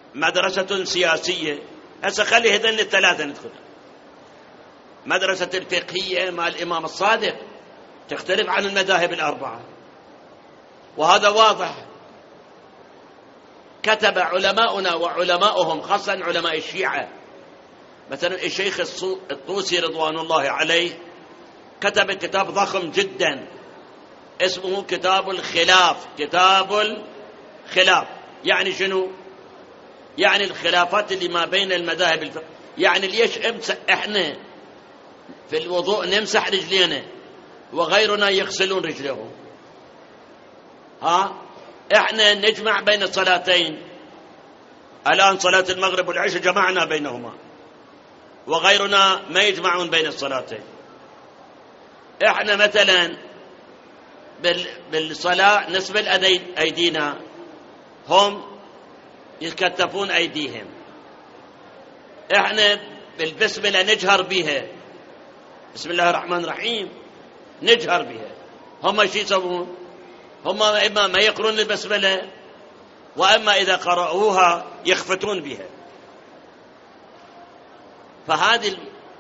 مدرسة سياسية. هسه خلي هذين الثلاثة ندخل. مدرسة الفقهية مع الإمام الصادق تختلف عن المذاهب الأربعة، وهذا واضح. كتب علماؤنا وعلماؤهم خاصة علماء الشيعة، مثلا الشيخ الطوسي رضوان الله عليه كتب كتاب ضخم جدا اسمه كتاب الخلاف. كتاب الخلاف يعني شنو؟ يعني الخلافات اللي ما بين المذاهب الفقهية. يعني ليش احنا في الوضوء نمسح رجلينا وغيرنا يغسلون رجلهم؟ احنا نجمع بين الصلاتين، الآن صلاة المغرب والعشاء جمعنا بينهما، وغيرنا ما يجمعون بين الصلاتين. احنا مثلا بالصلاة نسبل أيدينا، هم يتكتفون أيديهم. احنا بالبسملة نجهر بها، بسم الله الرحمن الرحيم نجهر بها، هم شو يسوون؟ هم إما ما يقرون البسملة، وإما إذا قرأوها يخفتون بها. فهذه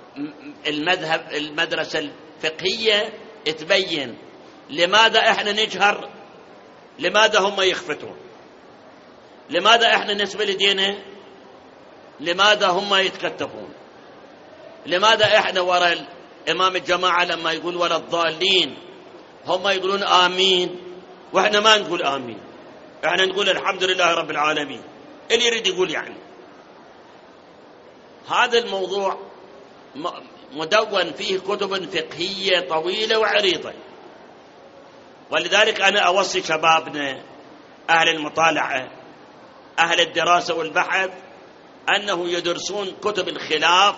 المدرسة الفقهية تبين لماذا احنا نجهر، لماذا هم يخفتون، لماذا احنا نسبل يدينا، لماذا هم يتكتفون، لماذا احنا وراء امام الجماعة لما يقول ولا الضالين هم يقولون آمين واحنا ما نقول آمين، احنا نقول الحمد لله رب العالمين. اللي يريد يقول يعني هذا الموضوع مدون فيه كتب فقهية طويلة وعريضة. ولذلك أنا أوصي شبابنا أهل المطالعة أهل الدراسة والبحث أنه يدرسون كتب الخلاف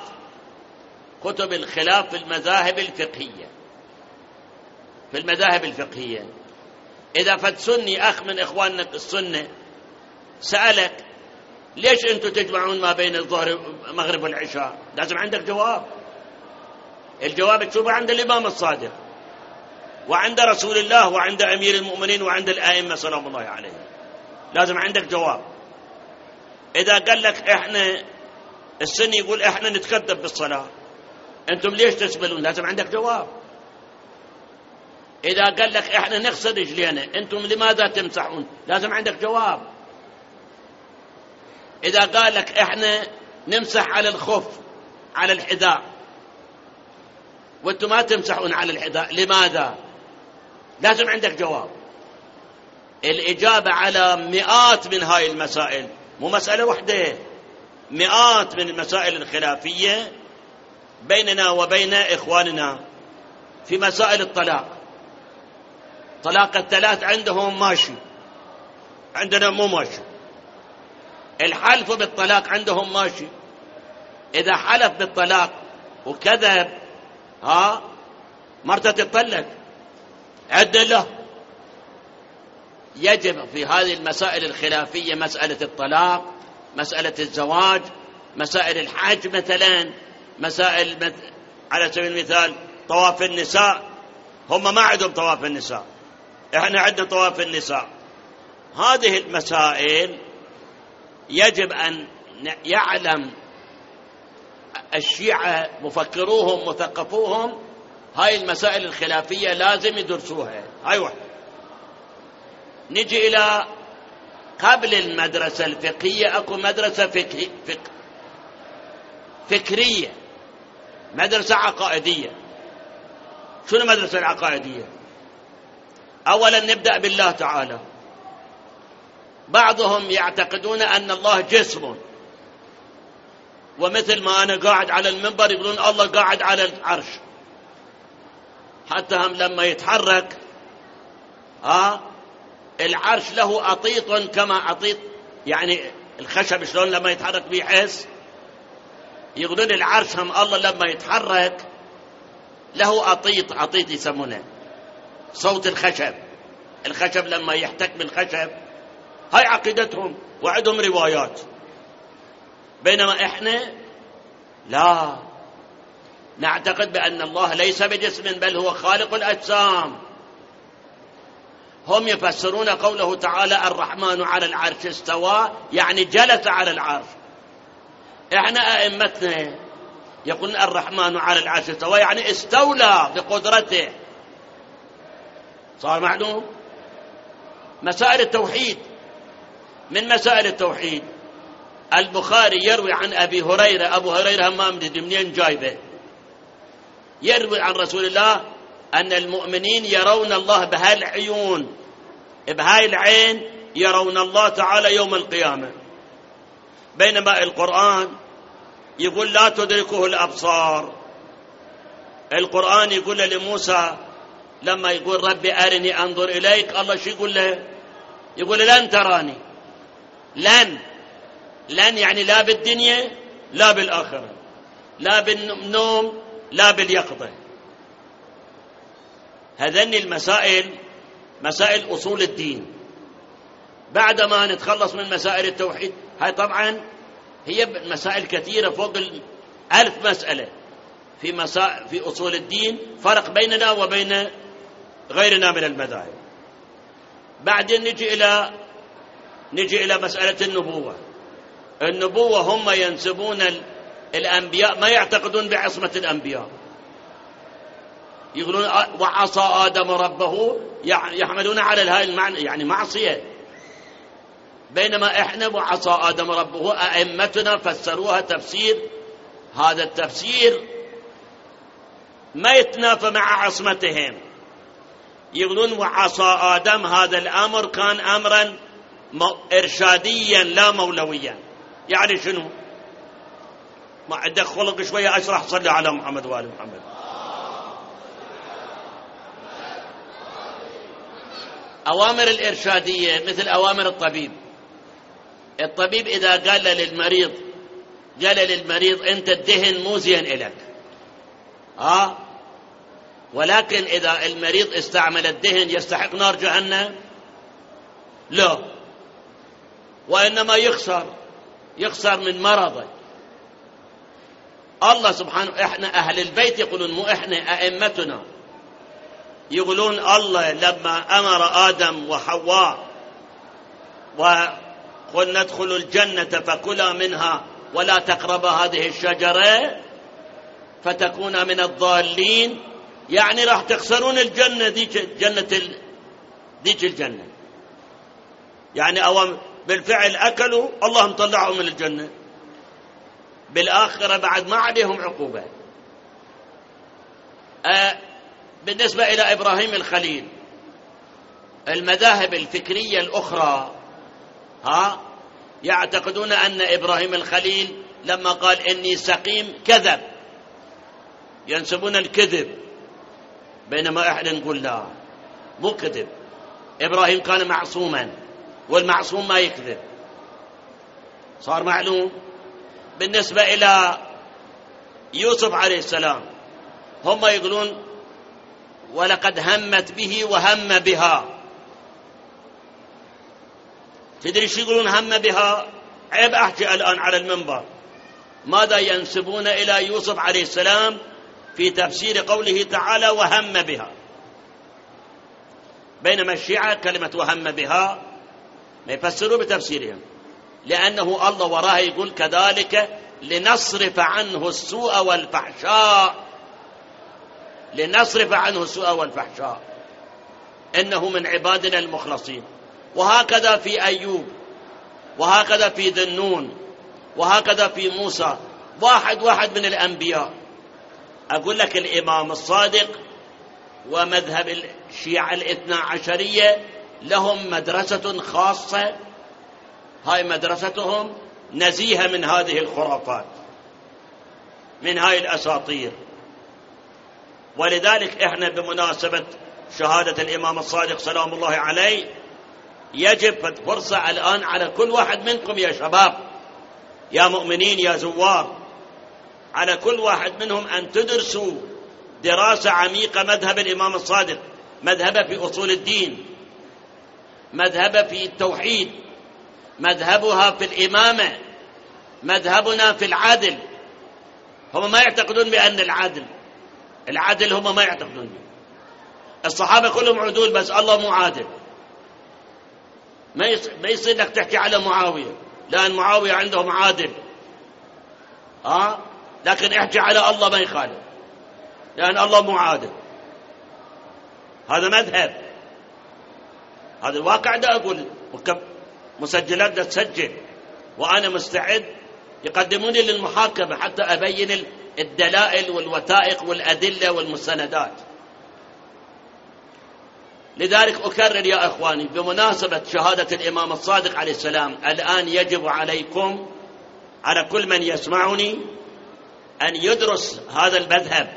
في المذاهب الفقهية. في المذاهب الفقهية إذا فد سني أخ من إخواننا السنة سألك ليش أنتم تجمعون ما بين الظهر المغرب والعشاء، لازم عندك جواب. الجواب تشوفه عند الإمام الصادق وعند رسول الله وعند أمير المؤمنين وعند الآئمة سلام الله عليهم، لازم عندك جواب. إذا قال لك إحنا السني يقول إحنا نتكذب بالصلاة، أنتم ليش تسبلون؟ لازم عندك جواب. إذا قال لك إحنا نغسل رجلينا، أنتم لماذا تمسحون؟ لازم عندك جواب. إذا قال لك إحنا نمسح على الخف على الحذاء وأنتم ما تمسحون على الحذاء، لماذا؟ لازم عندك جواب. الإجابة على مئات من هاي المسائل، مو مسألة واحدة، مئات من المسائل الخلافية بيننا وبين إخواننا في مسائل الطلاق. طلاق الثلاث عندهم ماشي، عندنا مو ماشي. الحلف بالطلاق عندهم ماشي، إذا حلف بالطلاق وكذب مرته تطلق عدل له. يجب في هذه المسائل الخلافية، مسألة الطلاق، مسألة الزواج، مسائل الحج مثلا، مسائل على سبيل المثال طواف النساء، هم ما عندهم طواف النساء، احنا عندنا طواف النساء. هذه المسائل يجب أن يعلم الشيعة مفكروهم مثقفوهم هاي المسائل الخلافية لازم يدرسوها. هاي واحد. نجي إلى قبل المدرسة الفقهية أكو مدرسة فكرية، مدرسة عقائدية. شنو مدرسة العقائدية؟ أولا نبدأ بالله تعالى. بعضهم يعتقدون أن الله جسم، ومثل ما أنا قاعد على المنبر يقولون الله قاعد على العرش، حتى هم لما يتحرك العرش له أطيط كما أطيط، يعني الخشب شلون لما يتحرك بيحس، يقولون العرش هم الله لما يتحرك له أطيط يسمونه صوت الخشب لما يحتك بالخشب. هاي عقيدتهم وعندهم روايات. بينما إحنا لا، نعتقد بأن الله ليس بجسم بل هو خالق الأجسام، هم يفسرون قوله تعالى الرحمن على العرش استوى يعني جلس على العرش. احنا ائمتنا يقولون الرحمن على العرش استوى يعني استولى بقدرته. صار معلوم؟ مسائل التوحيد. من مسائل التوحيد البخاري يروي عن أبي هريرة، أبو هريرة ما مدري منين جايبه، يروي عن رسول الله أن المؤمنين يرون الله بهاي العيون، بهاي العين يرون الله تعالى يوم القيامة، بينما القرآن يقول لا تدركه الأبصار. القرآن يقول لموسى لما يقول ربي أرني أنظر إليك، الله شو يقول له؟ يقول لن تراني. لن يعني لا بالدنيا لا بالآخرة، لا بالنوم لا باليقظة. هذين المسائل مسائل أصول الدين. بعدما نتخلص من مسائل التوحيد، هاي طبعا هي مسائل كثيرة فوق 1000 مسألة في أصول الدين، فرق بيننا وبين غيرنا من المذاهب. بعدين نجي إلى مسألة النبوة. النبوة هم ينسبون الأنبياء، ما يعتقدون بعصمة الأنبياء، يقولون وعصى آدم ربه، يحملون على هاي المعنى يعني معصية. بينما إحنا وعصى آدم ربه أئمتنا فسروها تفسير، هذا التفسير ما يتنافى مع عصمتهم. يقولون وعصى آدم هذا الأمر كان أمرا إرشاديا لا مولويا. يعني شنو؟ ما عندك خلق شوية أشرح. صلي على محمد وآل محمد. أوامر الإرشادية مثل أوامر الطبيب. الطبيب إذا قال للمريض أنت الدهن مو زين إلك، ولكن إذا المريض استعمل الدهن يستحق نار جهنم؟ لا، وإنما يخسر من مرضه. الله سبحانه، إحنا أهل البيت يقولون، مو إحنا، أئمتنا يقولون الله لما أمر آدم وحواء وقل ندخل الجنة فكلا منها ولا تقربا هذه الشجرة فتكونا من الضالين، يعني راح تخسرون الجنة ديك الجنة. يعني بالفعل أكلوا الله مطلعهم من الجنة، بالآخرة بعد ما عليهم عقوبة. بالنسبة إلى إبراهيم الخليل، المذاهب الفكرية الأخرى يعتقدون أن إبراهيم الخليل لما قال إني سقيم كذب، ينسبون الكذب، بينما إحنا نقول لا، مو كذب. إبراهيم كان معصوما، والمعصوم ما يكذب. صار معلوم؟ بالنسبة إلى يوسف عليه السلام، هم يقولون ولقد همت به وهم بها. تدري شو يقولون هم بها؟ عيب أحكي الآن على المنبر. ماذا ينسبون إلى يوسف عليه السلام في تفسير قوله تعالى وهم بها؟ بينما الشيعة كلمة وهم بها ما يفسروا بتفسيرهم، لأنه الله وراها يقول كذلك لنصرف عنه السوء والفحشاء، لنصرف عنه السوء والفحشاء إنه من عبادنا المخلصين. وهكذا في أيوب، وهكذا في ذنون، وهكذا في موسى، واحد من الأنبياء. أقول لك الإمام الصادق ومذهب الشيعة الاثنا عشرية لهم مدرسة خاصة، هاي مدرستهم نزيهة من هذه الخرافات، من هاي الأساطير. ولذلك إحنا بمناسبة شهادة الإمام الصادق سلام الله عليه يجب فرصة الآن على كل واحد منكم يا شباب، يا مؤمنين، يا زوار، على كل واحد منهم أن تدرسوا دراسة عميقة مذهب الإمام الصادق، مذهبه في أصول الدين، مذهبه في التوحيد، مذهبها في الإمامة، مذهبنا في العدل. هم ما يعتقدون بأن العدل هم ما يعتقدون به. الصحابة كلهم عدول، بس الله مو عادل. ما يصير لك تحكي على معاوية، لأن معاوية عندهم عادل، لكن احكي على الله ما يخالف، لأن الله مو عادل. هذا مذهب، هذا الواقع. دا أقول مسجلات دا تسجل، وأنا مستعد يقدموني للمحاكمة حتى أبين الدلائل والوثائق والأدلة والمستندات. لذلك أكرر يا إخواني بمناسبة شهادة الإمام الصادق عليه السلام، الآن يجب عليكم، على كل من يسمعني، أن يدرس هذا المذهب.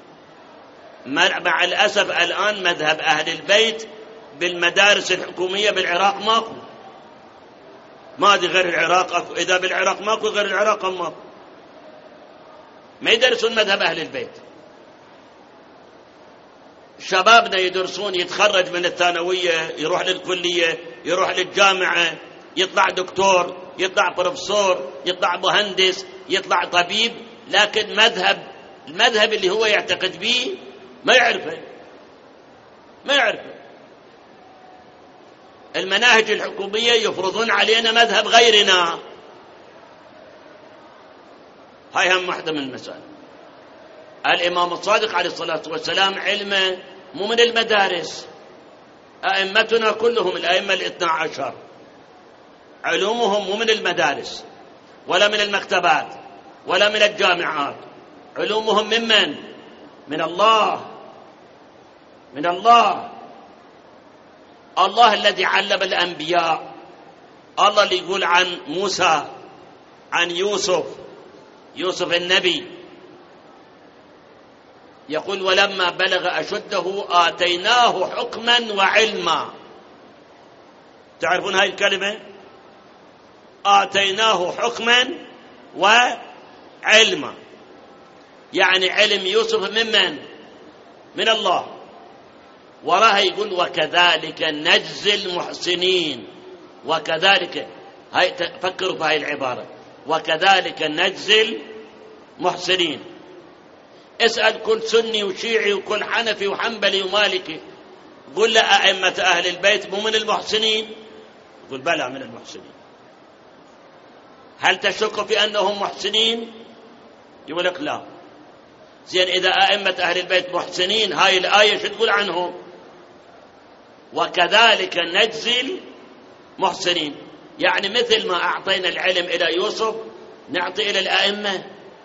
مع الأسف الآن مذهب أهل البيت بالمدارس الحكومية بالعراق ماكو، ما أدري غير العراق أكو، إذا بالعراق ماكو غير العراق ماكو، ما يدرسون مذهب أهل البيت. شبابنا يدرسون، يتخرج من الثانوية يروح للكلية، يروح للجامعة، يطلع دكتور، يطلع بروفيسور، يطلع مهندس، يطلع طبيب، لكن المذهب اللي هو يعتقد به ما يعرفه. المناهج الحكومية يفرضون علينا مذهب غيرنا. هاي هم واحدة من المسائل. الإمام الصادق عليه الصلاة والسلام علمه مو من المدارس، أئمتنا كلهم الأئمة 12 علومهم مو من المدارس ولا من المكتبات ولا من الجامعات، علومهم ممن؟ من الله. الله الذي علم الأنبياء. الله اللي يقول عن موسى، عن يوسف النبي، يقول ولما بلغ أشده آتيناه حكما وعلما. تعرفون هاي الكلمة؟ آتيناه حكما وعلما، يعني علم يوسف من الله. وراها يقول وكذلك نجزي المحسنين. وكذلك، هاي فكروا في هاي العبارة، وكذلك نجزي المحسنين. اسأل كل سني وشيعي وكل حنفي وحنبلي ومالكي، قل له أئمة أهل البيت مو من المحسنين؟ يقول بلى من المحسنين. هل تشك في أنهم محسنين؟ يقول لك لا. زين، إذا أئمة أهل البيت محسنين، هاي الآية شو تقول عنهم؟ وكذلك نجزي المحسنين، يعني مثل ما أعطينا العلم إلى يوسف نعطي إلى الأئمة.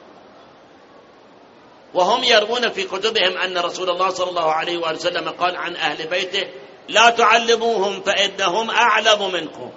وهم يروون في كتبهم أن رسول الله صلى الله عليه وآله وسلم قال عن أهل بيته لا تعلموهم فإنهم أعلم منكم.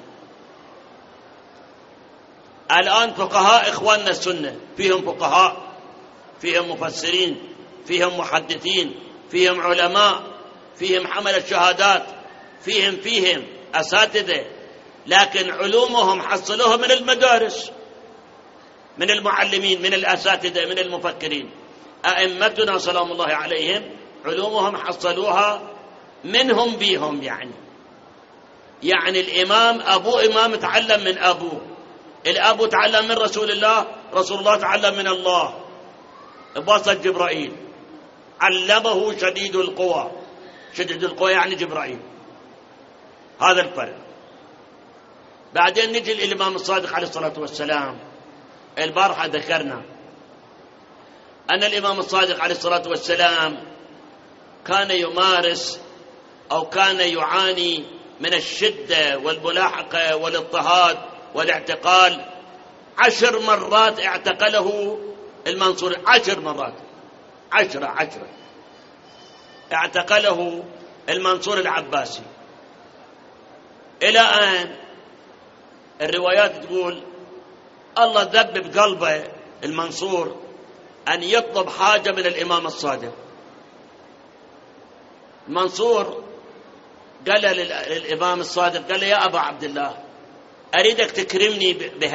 الآن فقهاء إخواننا السنة فيهم فقهاء، فيهم مفسرين، فيهم محدثين، فيهم علماء، فيهم حملة شهادات، فيهم أساتذة، لكن علومهم حصلوها من المدارس، من المعلمين، من الأساتذة، من المفكرين. أئمتنا سلام الله عليهم علومهم حصلوها منهم بيهم، يعني الإمام أبو إمام تعلم من أبوه، الأب تعلم من رسول الله، رسول الله تعلم من الله بواسطة جبرائيل، علمه شديد القوى. شديد القوى يعني جبرائيل. هذا الفرق. بعدين نجي للإمام الصادق عليه الصلاة والسلام. البارحة ذكرنا أن الإمام الصادق عليه الصلاة والسلام كان يمارس أو كان يعاني من الشدة والملاحقة والاضطهاد والاعتقال. 10 مرات اعتقله المنصور، 10 مرات، 10 اعتقله المنصور العباسي. إلى أن الروايات تقول الله ذب بقلبه المنصور أن يطلب حاجة من الإمام الصادق. المنصور قال للإمام الصادق، قال له يا أبا عبد الله أريدك تكرمني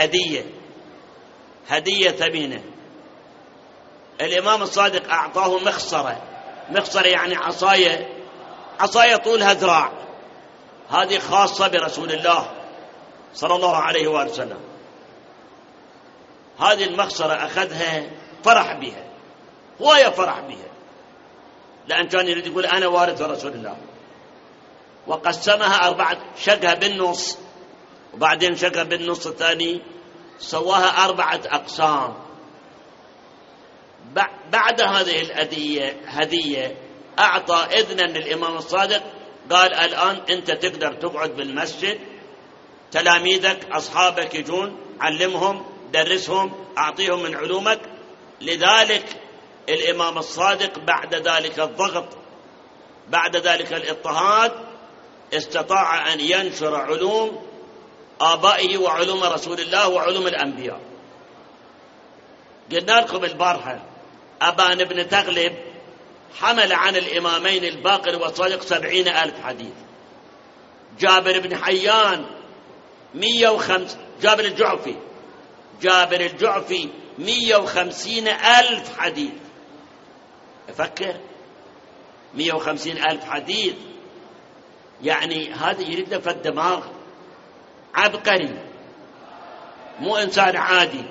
هدية ثمينة. الإمام الصادق أعطاه مخصرة يعني عصاية طولها ذراع، هذه خاصة برسول الله صلى الله عليه وآله وسلم. هذه المخصرة أخذها فرح بها، هو فرح بها، لأن كان يريد يقول أنا وارث رسول الله. وقسمها 4، شقها بالنص وبعدين شكى بالنص الثاني سواها 4 أقسام. بعد هذه هدية أعطى إذنا للإمام الصادق، قال الآن أنت تقدر تقعد بالمسجد، تلاميذك أصحابك يجون، علمهم، درسهم، أعطيهم من علومك. لذلك الإمام الصادق بعد ذلك الضغط، بعد ذلك الاضطهاد، استطاع أن ينشر علوم آبائه وعلوم رسول الله وعلوم الأنبياء. قلنا لكم البارحة أبان بن تغلب حمل عن الإمامين الباقر والصادق 70,000 حديث. جابر بن حيان 105، جابر الجعفي 150,000 حديث. أفكر 150,000 حديث، يعني هذا يريد له الدماغ عبقري، مو إنسان عادي.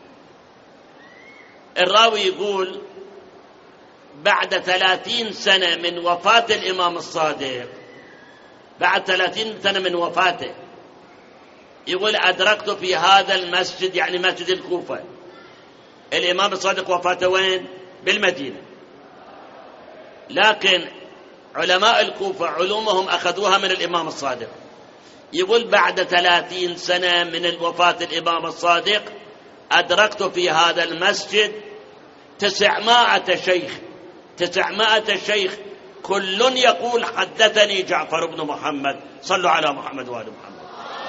الراوي يقول بعد 30 سنة من وفاة الإمام الصادق، بعد 30 سنة من وفاته، يقول أدركت في هذا المسجد، يعني مسجد الكوفة. الإمام الصادق وفاته وين؟ بالمدينة، لكن علماء الكوفة علومهم أخذوها من الإمام الصادق. يقول بعد 30 سنة من وفاة الإمام الصادق أدركت في هذا المسجد 900 شيخ كل يقول حدثني جعفر بن محمد. صلوا على محمد وآل محمد.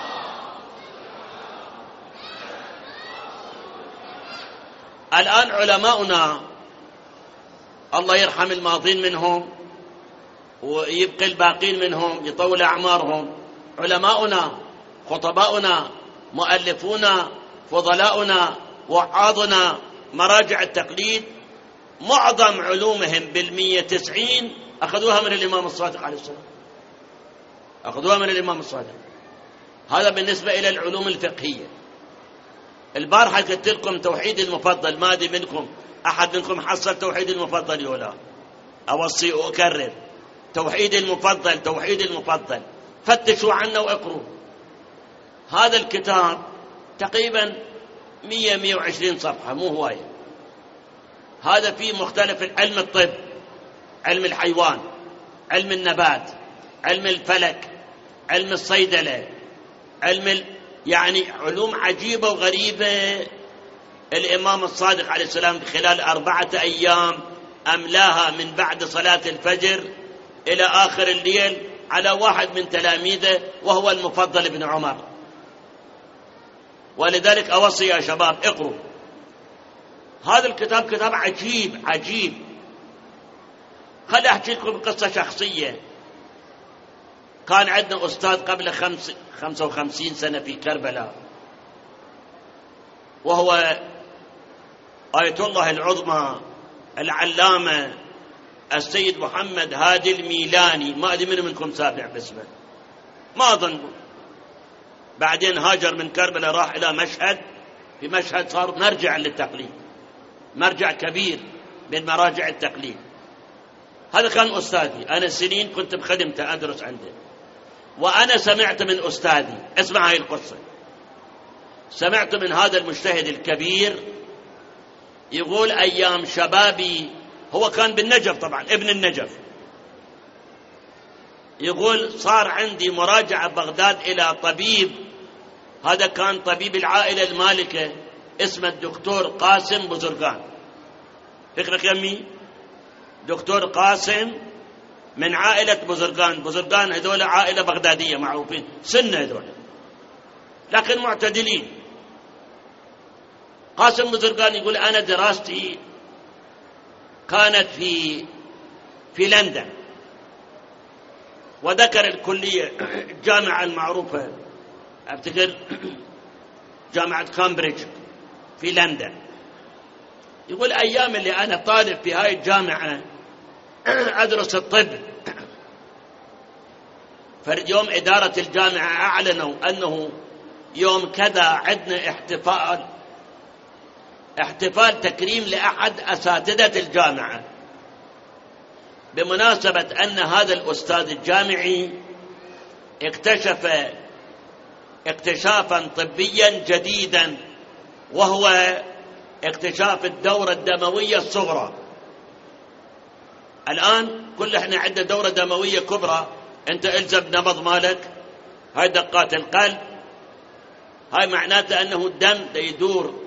الآن علماؤنا الله يرحم الماضين منهم ويبقي الباقين منهم، يطول أعمارهم، علماؤنا، خطباؤنا، مؤلفونا، فضلاؤنا، وعاظنا، مراجع التقليد، معظم علومهم 190 أخذوها من الإمام الصادق عليه السلام، أخذوها من الإمام الصادق. هذا بالنسبة إلى العلوم الفقهية. البارحة قلت لكم توحيد المفضل، ما أدري منكم أحد منكم حصل توحيد المفضل ولا؟ أوصي وأكرر، توحيد المفضل، فتشوا عنه واقروا. هذا الكتاب تقريبا 120 صفحة، مو هواية. هذا فيه مختلف علم الطب، علم الحيوان، علم النبات، علم الفلك، علم الصيدلة، يعني علوم عجيبة وغريبة. الإمام الصادق عليه السلام خلال 4 أيام أملاها من بعد صلاة الفجر إلى آخر الليل على واحد من تلاميذه وهو المفضل بن عمر. ولذلك أوصي يا شباب اقروا هذا الكتاب، كتاب عجيب. خلي أحكي لكم قصة شخصية. كان عندنا أستاذ قبل 55 سنة في كربلاء، وهو آية الله العظمى العلامة السيد محمد هادي الميلاني. ما أدري منكم سابع باسمه، ما أظن. بعدين هاجر من كربلاء راح إلى مشهد، في مشهد صار مرجع للتقليد، مرجع كبير من مراجع التقليد. هذا كان أستاذي، أنا سنين كنت بخدمته أدرس عنده. وأنا سمعت من أستاذي، اسمع هاي القصة، سمعت من هذا المجتهد الكبير يقول أيام شبابي، هو كان بالنجف طبعا، ابن النجف، يقول صار عندي مراجعة بغداد إلى طبيب، هذا كان طبيب العائلة المالكة، اسمه الدكتور قاسم بزرقان. فكرك يمي؟ دكتور قاسم من عائلة بزرقان هذول عائلة بغدادية معروفين، سنة هذول لكن معتدلين. قاسم بزرقان يقول أنا دراستي كانت في لندن، وذكر الكلية الجامعة المعروفة، أفتكر جامعة كامبريدج في لندن. يقول أيام اللي أنا طالب في هاي الجامعة أدرس الطب، فرد يوم إدارة الجامعة أعلنوا أنه يوم كذا عندنا احتفال تكريم لأحد أساتذة الجامعة، بمناسبة أن هذا الأستاذ الجامعي اكتشف اكتشافا طبيا جديدا، وهو اكتشاف الدورة الدموية الصغرى. الآن كل احنا عندنا دورة دموية كبرى، انت الزم نبض مالك، هاي دقات القلب، هاي معناته أنه الدم يدور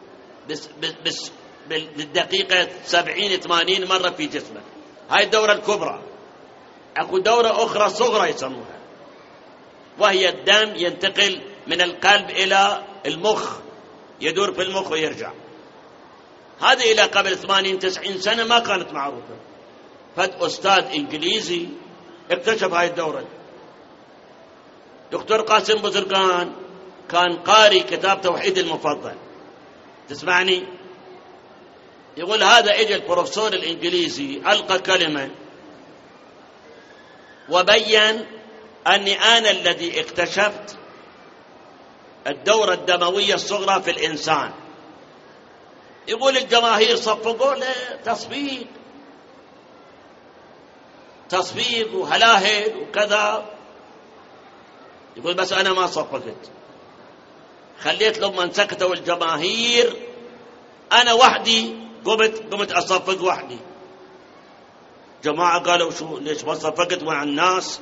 بالدقيقة 70-80 مرة في جسمك. هاي الدورة الكبرى. أكو دورة أخرى صغرى يسموها، وهي الدم ينتقل من القلب إلى المخ، يدور في المخ ويرجع. هذه إلى قبل 80-90 سنة ما كانت معروفة. فد أستاذ إنجليزي اكتشف هاي الدورة. دكتور قاسم بزرقان كان قاري كتاب توحيد المفضل، تسمعني؟ يقول هذا اجى البروفيسور الإنجليزي ألقى كلمة وبين أني أنا الذي اكتشفت الدورة الدموية الصغرى في الإنسان. يقول الجماهير صفقوا له تصفيق وهلاهل وكذا. يقول بس أنا ما صفقت، خليت لما سكتوا الجماهير أنا وحدي قمت أصفق وحدي. جماعة قالوا شو ليش ما صفقت مع الناس؟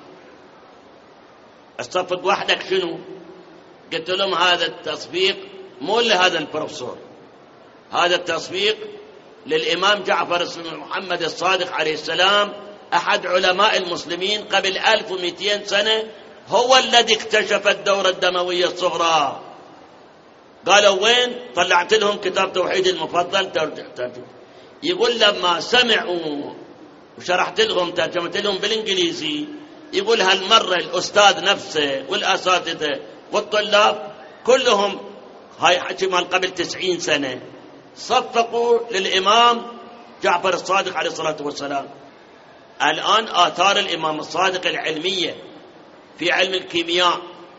أصفق وحدك شنو؟ قلت لهم هذا التصفيق مو لهذا البروفيسور، هذا التصفيق للإمام جعفر بن محمد الصادق عليه السلام، أحد علماء المسلمين قبل 1200 سنة، هو الذي اكتشف الدورة الدموية الصغرى. قالوا وين؟ طلعت لهم كتاب توحيد المفضل ترجم. يقول لما سمعوا وشرحت لهم ترجمت لهم بالإنجليزي، يقول هالمرة الأستاذ نفسه والأساتذة والطلاب كلهم، هاي حكي مال قبل 90 سنة، صفقوا للإمام جعفر الصادق عليه الصلاة والسلام. الآن آثار الإمام الصادق العلمية في علم الكيمياء،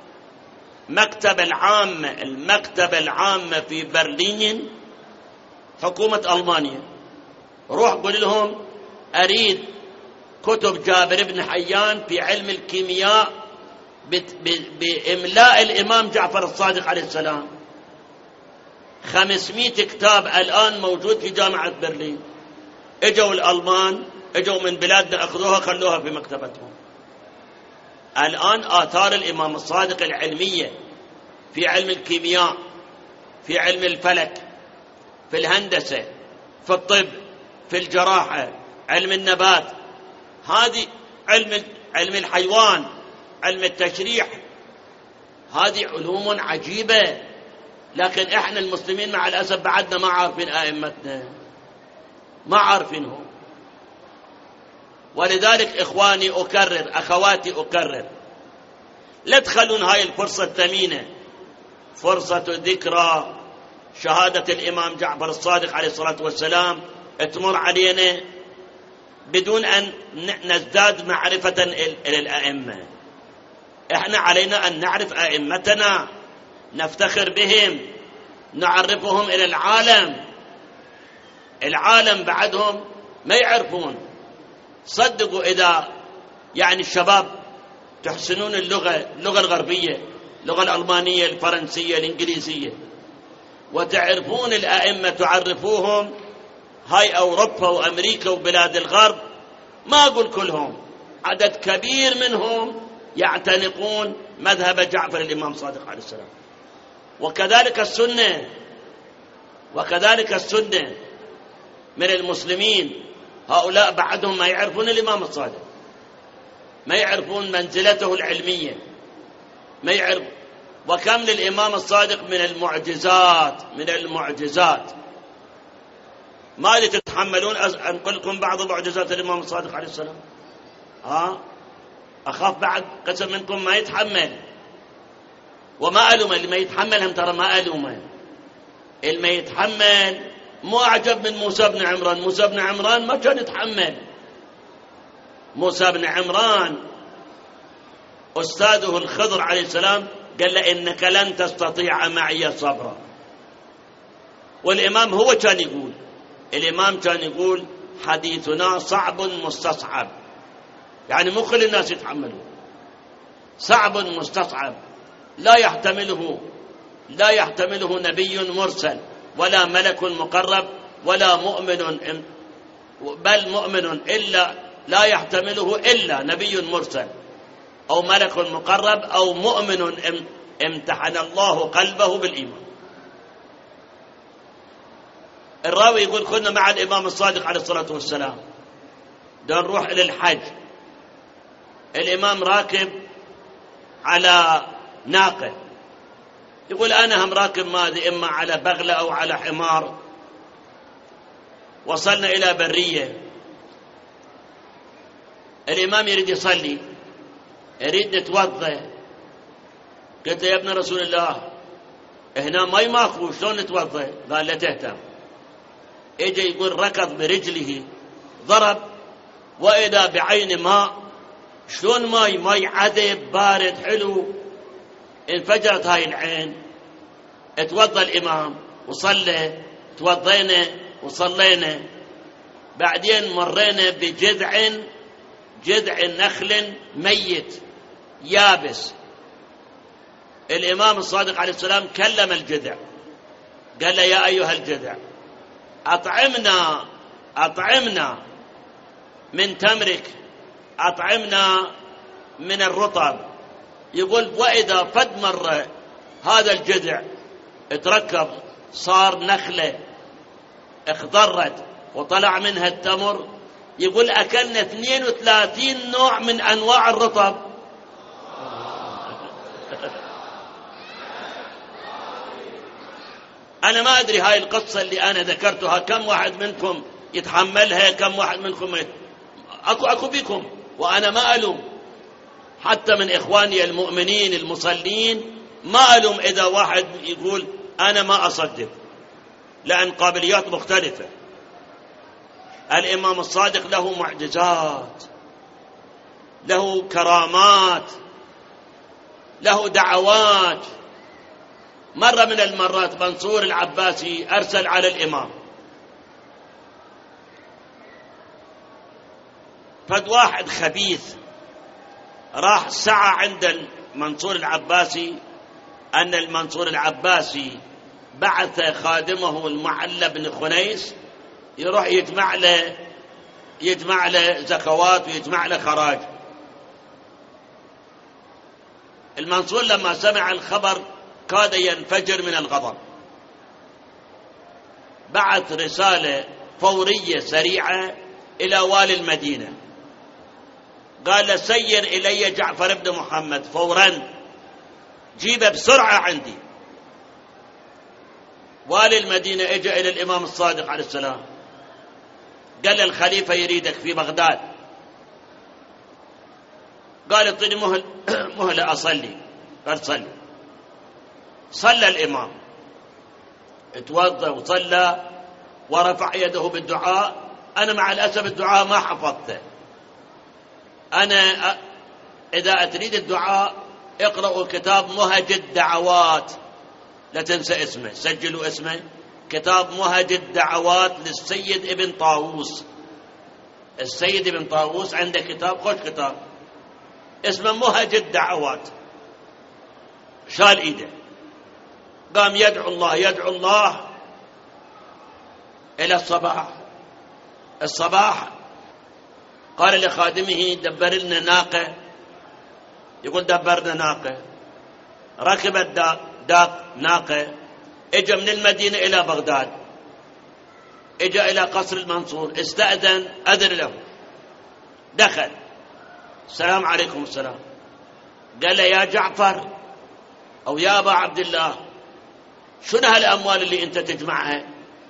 المكتبة العامة في برلين، حكومة ألمانيا، روح قل لهم أريد كتب جابر بن حيان في علم الكيمياء بإملاء الإمام جعفر الصادق عليه السلام. 500 كتاب الآن موجود في جامعة برلين. اجوا الألمان، اجوا من بلادنا أخذوها خلوها في مكتبتهم. الآن آثار الإمام الصادق العلمية في علم الكيمياء، في علم الفلك، في الهندسة، في الطب، في الجراحة، علم النبات، هذه علم الحيوان، علم التشريح، هذه علوم عجيبة. لكن احنا المسلمين مع الأسف بعدنا ما عارفين أئمتنا، ما عارفينهم. ولذلك إخواني أكرر، أخواتي أكرر، لا تخلون هاي الفرصة الثمينة، فرصة ذكرى شهادة الإمام جعفر الصادق عليه الصلاة والسلام تمر علينا بدون أن نزداد معرفة إلى الأئمة. إحنا علينا أن نعرف أئمتنا، نفتخر بهم، نعرفهم إلى العالم. العالم بعدهم ما يعرفون. صدقوا إذا يعني الشباب تحسنون اللغة الغربية، اللغة الألمانية، الفرنسية، الإنجليزية، وتعرفون الأئمة، تعرفوهم، هاي أوروبا وأمريكا وبلاد الغرب، ما أقول كلهم، عدد كبير منهم يعتنقون مذهب جعفر الإمام صادق عليه السلام. وكذلك السنة من المسلمين، هؤلاء بعدهم ما يعرفون الإمام الصادق، ما يعرفون منزلته العلمية، ما يعرف. وكم للإمام الصادق من المعجزات ما تتحملون أنقل لكم بعض معجزات الإمام الصادق عليه السلام. أخاف بعد قسم منكم ما يتحمل وما ألومه. اللي ما يتحمل هم ترى ما ألومه. اللي يتحمل مو أعجب من موسى بن عمران. موسى بن عمران ما كان يتحمل. موسى بن عمران أستاذه الخضر عليه السلام قال له إنك لن تستطيع معي صبرا. والإمام هو كان يقول، الإمام كان يقول حديثنا صعب مستصعب، يعني مو كل الناس يتحملوا، صعب مستصعب. لا يحتمله نبي مرسل ولا ملك مقرب ولا مؤمن، بل مؤمن لا يحتمله إلا نبي مرسل أو ملك مقرب أو مؤمن امتحن الله قلبه بالإيمان. الراوي يقول كنا مع الإمام الصادق عليه الصلاة والسلام نروح إلى الحج، الإمام راكب على ناقة، يقول أنا هم راكب ماذا إما على بغلة أو على حمار. وصلنا إلى برية، الإمام يريد يصلي، يريد نتوضأ. قلت يا ابن رسول الله هنا ماي ماكو، شلون نتوضأ؟ قال لا تهتم. اجى يقول ركض برجله ضرب، وإذا بعين ماء. شلون ماي عذب بارد حلو، انفجرت هاي العين. اتوضأ الإمام وصلى، توضينا وصلينا. بعدين مرينا جذع نخل ميت يابس. الإمام الصادق عليه السلام كلم الجذع، قال له يا أيها الجذع أطعمنا من تمرك، أطعمنا من الرطب. يقول وإذا فد مرة هذا الجذع اتركب، صار نخلة اخضرت وطلع منها التمر. يقول أكلنا 32 نوع من أنواع الرطب. أنا ما أدري هاي القصة اللي أنا ذكرتها كم واحد منكم يتحملها، كم واحد منكم أكو بكم، وأنا ما ألوم حتى من إخواني المؤمنين المصلين، ما ألوم إذا واحد يقول أنا ما أصدق، لأن قابليات مختلفة. الإمام الصادق له معجزات، له كرامات، له دعوات. مرة من المرات منصور العباسي أرسل على الإمام، فد واحد خبيث راح سعى عند المنصور العباسي أن المنصور العباسي بعث خادمه المعلى بن خنيس يروح يجمع له زكوات ويجمع له خراج. المنصور لما سمع الخبر كاد ينفجر من الغضب، بعث رسالة فورية سريعة إلى والي المدينة، قال سير إلي جعفر بن محمد فورا، جيبه بسرعة عندي. والي المدينة اجى إلى الإمام الصادق عليه السلام، قال الخليفة يريدك في بغداد. قال اعطني مهلة أصلي. قال صلي. صلى الإمام، اتوضأ وصلى ورفع يده بالدعاء. أنا مع الأسف الدعاء ما حفظته. أنا إذا تريد الدعاء اقرأوا كتاب مهج الدعوات، لا تنسى اسمه، سجلوا اسمه، كتاب مهج الدعوات للسيد ابن طاووس. السيد ابن طاووس عنده كتاب، خوش كتاب اسمه مهج الدعوات. شال ايده، قام يدعو الله إلى الصباح. قال لخادمه دبر لنا ناقة. يقول دبرنا ناقة، ركبت داق ناقة، اجى من المدينة إلى بغداد، اجى إلى قصر المنصور، استأذن، أذن له، دخل. السلام عليكم. السلام. قال له يا جعفر أو يا أبا عبد الله، شنو هالأموال اللي أنت تجمعها؟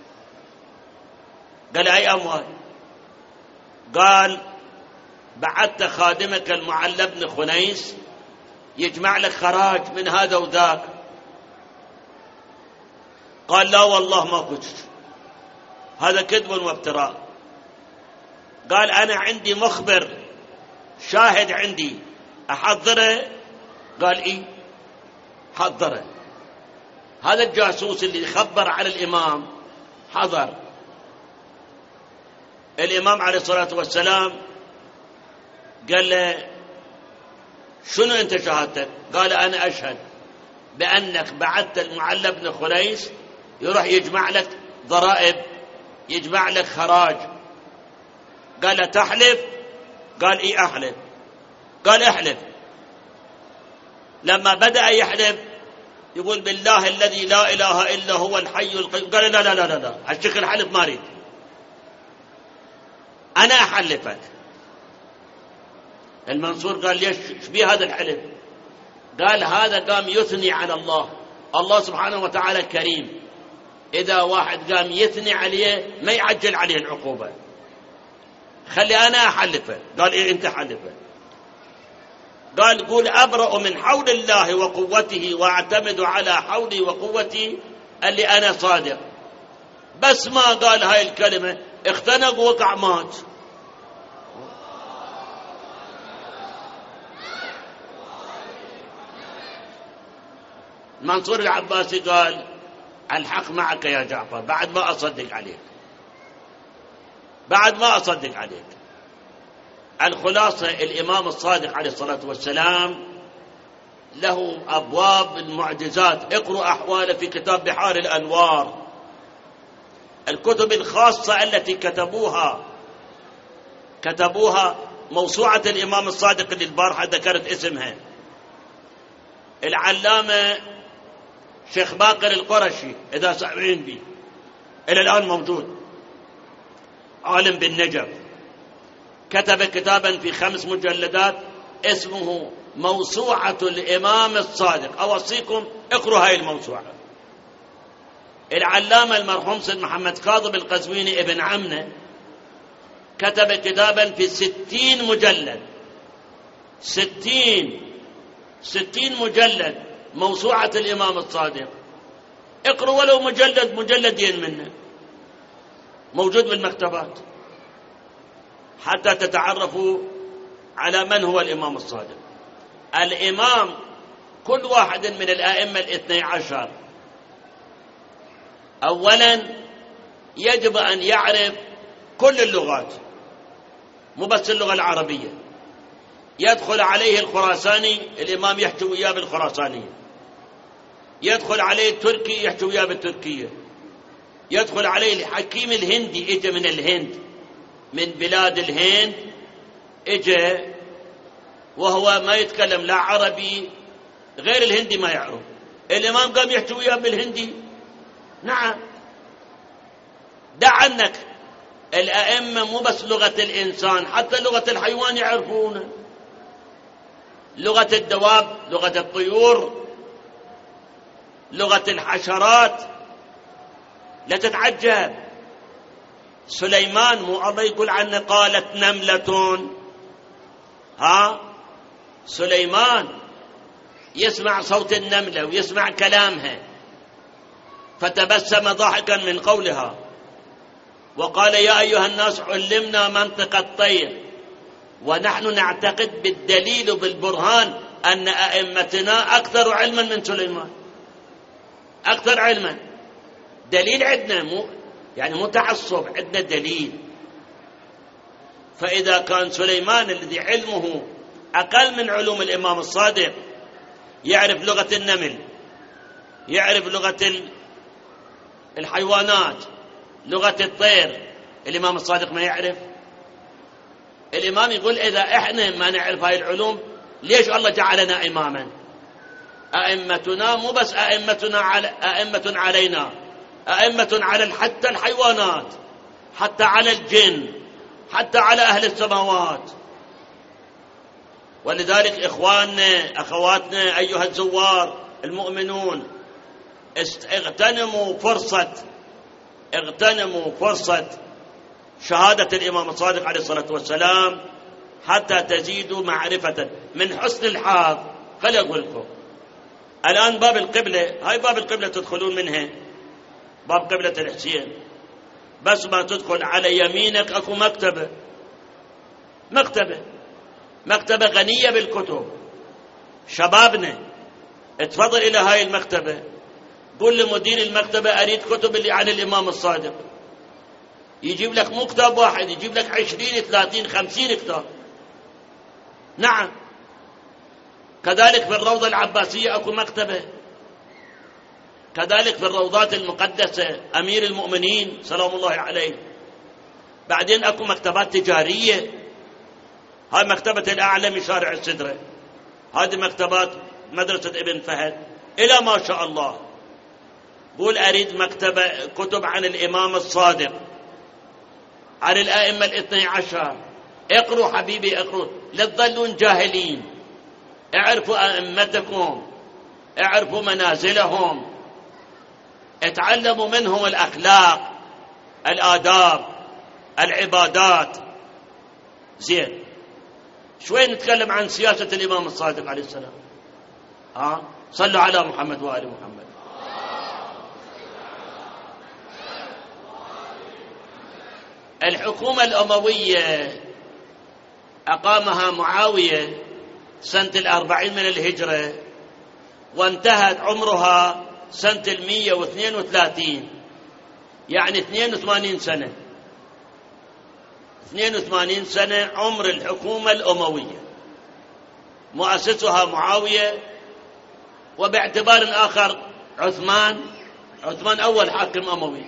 قال أي أموال؟ قال بعثت خادمك المعلى بن خنيس يجمع لك خراج من هذا وذاك. قال لا والله ما قلت، هذا كذب وافتراء. قال أنا عندي مخبر شاهد عندي، أحضره؟ قال إيه حضره. هذا الجاسوس اللي خبر على الإمام حضر. الإمام عليه الصلاة والسلام قال له شنو أنت شهادتك؟ قال أنا أشهد بأنك بعثت المعلى بن خليس يروح يجمع لك ضرائب، يجمع لك خراج. قال تحلف؟ قال إيه أحلف. قال احلف. لما بدأ يحلف يقول بالله الذي لا إله إلا هو الحي القيوم. قال لا لا لا لا لا، هالشكل حلف ما أريد، أنا أحلفك. المنصور قال ليش بيه هذا الحلف؟ قال هذا قام يثني على الله. الله سبحانه وتعالى كريم، إذا واحد قام يثني عليه ما يعجل عليه العقوبة، خلي أنا أحلفه. قال إيه أنت حلفه. قال قول أبرأ من حول الله وقوته وأعتمد على حولي وقوتي اللي أنا صادق. بس ما قال هاي الكلمة اختنق وقع مات. منصور العباسي قال الحق معك يا جعفر، بعد ما أصدق عليك، بعد ما أصدق عليك. الخلاصة الإمام الصادق عليه الصلاة والسلام له أبواب المعجزات. اقرأوا أحواله في كتاب بحار الأنوار، الكتب الخاصة التي كتبوها موسوعة الإمام الصادق اللي البارحة ذكرت اسمها. العلامة شيخ باقر القرشي إذا سامعين به إلى الآن موجود، عالم بالنجف، كتب كتابا في 5 مجلدات اسمه موسوعة الإمام الصادق. أوصيكم اقروا هاي الموسوعة. العلامة المرحوم سيد محمد كاظم القزويني ابن عمنا كتب كتابا في 60 مجلد، 60 مجلد موسوعة الإمام الصادق. اقروا ولو مجلدين منه، موجود بالمكتبات حتى تتعرفوا على من هو الإمام الصادق. الإمام كل واحد من الآئمة 12 أولا يجب أن يعرف كل اللغات، مو بس اللغة العربية. يدخل عليه الخراساني الإمام يحكي وياه بالخراسانية، يدخل عليه التركي يحكي وياه بالتركية، يدخل عليه الحكيم الهندي إجا من الهند، من بلاد الهند إجا وهو ما يتكلم لا عربي غير الهندي ما يعرف، الإمام قام يحكي وياه بالهندي. نعم، دع عنك الأئمة مو بس لغة الإنسان، حتى لغة الحيوان يعرفونه، لغة الدواب، لغة الطيور، لغة الحشرات. لا تتعجب، سليمان مو الله يقول عنه قالت نملة، سليمان يسمع صوت النملة ويسمع كلامها فتبسم ضاحكا من قولها وقال يا أيها الناس علمنا منطق الطير ونحن نعتقد بالدليل وبالبرهان أن أئمتنا أكثر علما من سليمان، أكثر علما. دليل عندنا، مو تعصب، عندنا دليل. فإذا كان سليمان الذي علمه أقل من علوم الإمام الصادق يعرف لغة النمل، يعرف لغة الحيوانات، لغة الطير، الإمام الصادق ما يعرف. الإمام يقول إذا إحنا ما نعرف هاي العلوم ليش الله جعلنا إماما؟ أئمتنا مو بس أئمة علينا، أئمة على حتى الحيوانات، حتى على الجن، حتى على أهل السماوات. ولذلك إخواننا أخواتنا أيها الزوار المؤمنون اغتنموا فرصة شهادة الإمام الصادق عليه الصلاة والسلام حتى تزيدوا معرفة. من حسن الحظ خلي أقول لكم الآن باب القبلة، هاي باب القبلة تدخلون منها، باب قبلة الحسين، بس ما تدخل على يمينك أكو مكتبة غنية بالكتب. شبابنا اتفضل إلى هاي المكتبة، قل لمدير المكتبة أريد كتب اللي عن الإمام الصادق، يجيب لك مو كتاب واحد، يجيب لك 20 30 50 كتاب. نعم، كذلك في الروضة العباسية أكو مكتبة كذلك في الروضات المقدسة أمير المؤمنين سلام الله عليه. بعدين أكو مكتبات تجارية، هاي مكتبة الأعلمي شارع السدرة، هذه مكتبات مدرسة ابن فهد، إلى ما شاء الله. قول أريد مكتبة كتب عن الإمام الصادق، عن الآئمة الاثني عشر. اقروا حبيبي اقروا، لا تظلون جاهلين. اعرفوا أئمتكم، اعرفوا منازلهم، اتعلموا منهم الأخلاق، الآداب، العبادات. زين، شوي نتكلم عن سياسة الإمام الصادق عليه السلام. صلوا على محمد وآل محمد. الحكومة الأموية أقامها معاوية سنة 40 من الهجرة، وانتهت عمرها سنة 132، يعني 82 سنة. 82 سنة عمر الحكومة الأموية. مؤسسها معاوية، وباعتبار آخر عثمان أول حاكم أموي،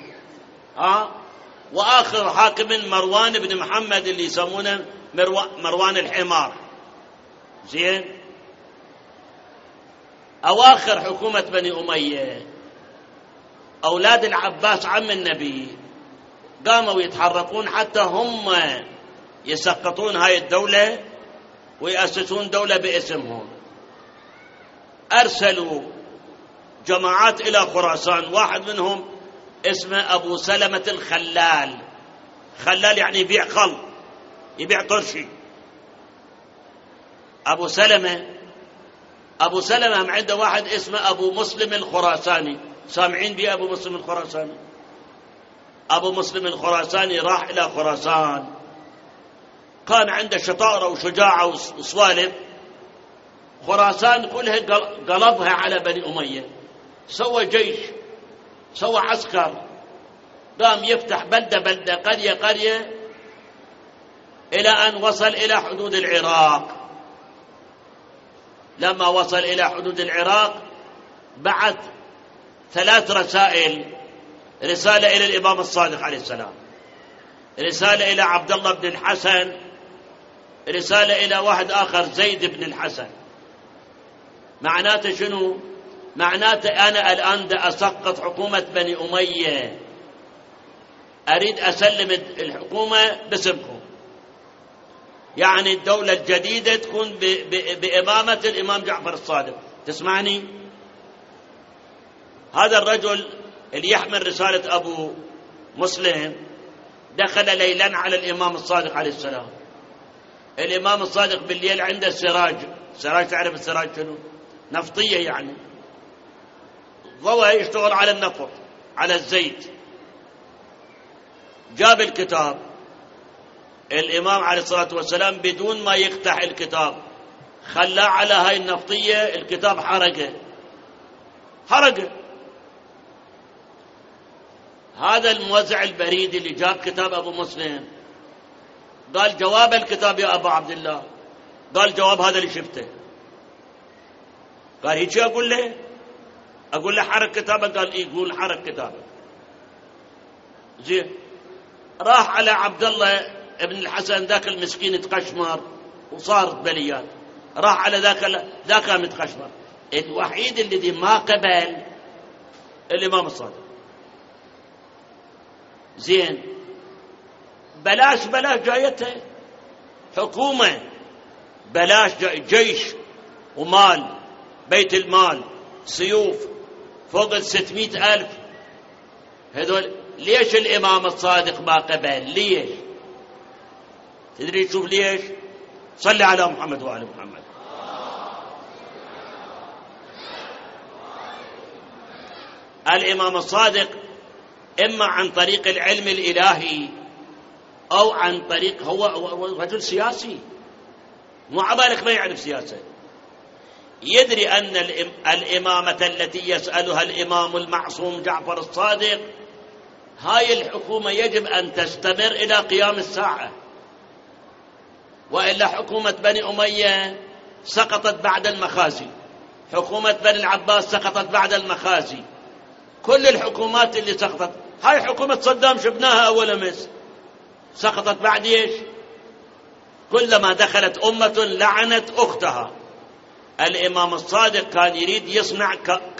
وآخر حاكم مروان بن محمد اللي يسمونه مروان الحمار. زين، أواخر حكومة بني أمية أولاد العباس عم النبي قاموا يتحركون حتى هم يسقطون هاي الدولة ويأسسون دولة باسمهم. أرسلوا جماعات إلى خراسان، واحد منهم اسمه أبو سلمة الخلال. خلال يعني يبيع خل، يبيع طرشي. أبو سلمة عنده واحد اسمه أبو مسلم الخراساني. سامعين بي أبو مسلم الخراساني؟ أبو مسلم الخراساني راح إلى خراسان، كان عنده شطارة وشجاعة وصوالب. خراسان كلها قلبها على بني أمية، سوى جيش، سوى عسكر، قام يفتح بلدة قرية إلى أن وصل إلى حدود العراق. لما وصل إلى حدود العراق بعث 3 رسائل: رسالة إلى الإمام الصادق عليه السلام، رسالة إلى عبد الله بن الحسن، رسالة إلى واحد آخر زيد بن الحسن. معناته شنو؟ معناته أنا الآن دا أسقط حكومة بني أمية، أريد أسلم الحكومة باسمكم، يعني الدولة الجديدة تكون بإمامة الإمام جعفر الصادق. تسمعني؟ هذا الرجل اللي يحمل رسالة أبو مسلم دخل ليلا على الإمام الصادق عليه السلام. الإمام الصادق بالليل عنده سراج. تعرف السراج شنو؟ نفطية، يعني ضوء يشتغل على النفط، على الزيت. جاب الكتاب الإمام عليه الصلاة والسلام بدون ما يقتح الكتاب، خلاه على هاي النفطية، الكتاب حرقه. هذا الموزع البريد اللي جاب كتاب أبو مسلم قال: جواب الكتاب يا أبا عبد الله. قال: جواب هذا اللي شفته. قال: هيك أقول له حرق كتابه. قال: إيه، قول حرق كتابه. زين، راح على عبد الله ابن الحسن، ذاك المسكين تقشمر وصارت بليات. راح على ذاك متقشمر. الوحيد الذي ما قبل الإمام الصادق. زين، بلاش جايته حكومة، بلاش جيش ومال، بيت المال، سيوف فوق 600,000. هذول ليش الإمام الصادق ما قبل؟ ليش؟ تدري شوف ليش؟ صلي على محمد وآل محمد. الإمام الصادق إما عن طريق العلم الإلهي أو عن طريق هو رجل سياسي، مو عبالك ما يعرف سياسة. يدري أن الإمامة التي يسألها الإمام المعصوم جعفر الصادق، هاي الحكومة يجب أن تستمر إلى قيام الساعة، وإلا حكومة بني أمية سقطت بعد المخازي، حكومة بني العباس سقطت بعد المخازي، كل الحكومات اللي سقطت، هاي حكومة صدام شفناها أول أمس، سقطت بعد إيش؟ كلما دخلت أمة لعنت أختها. الإمام الصادق كان يريد يصنع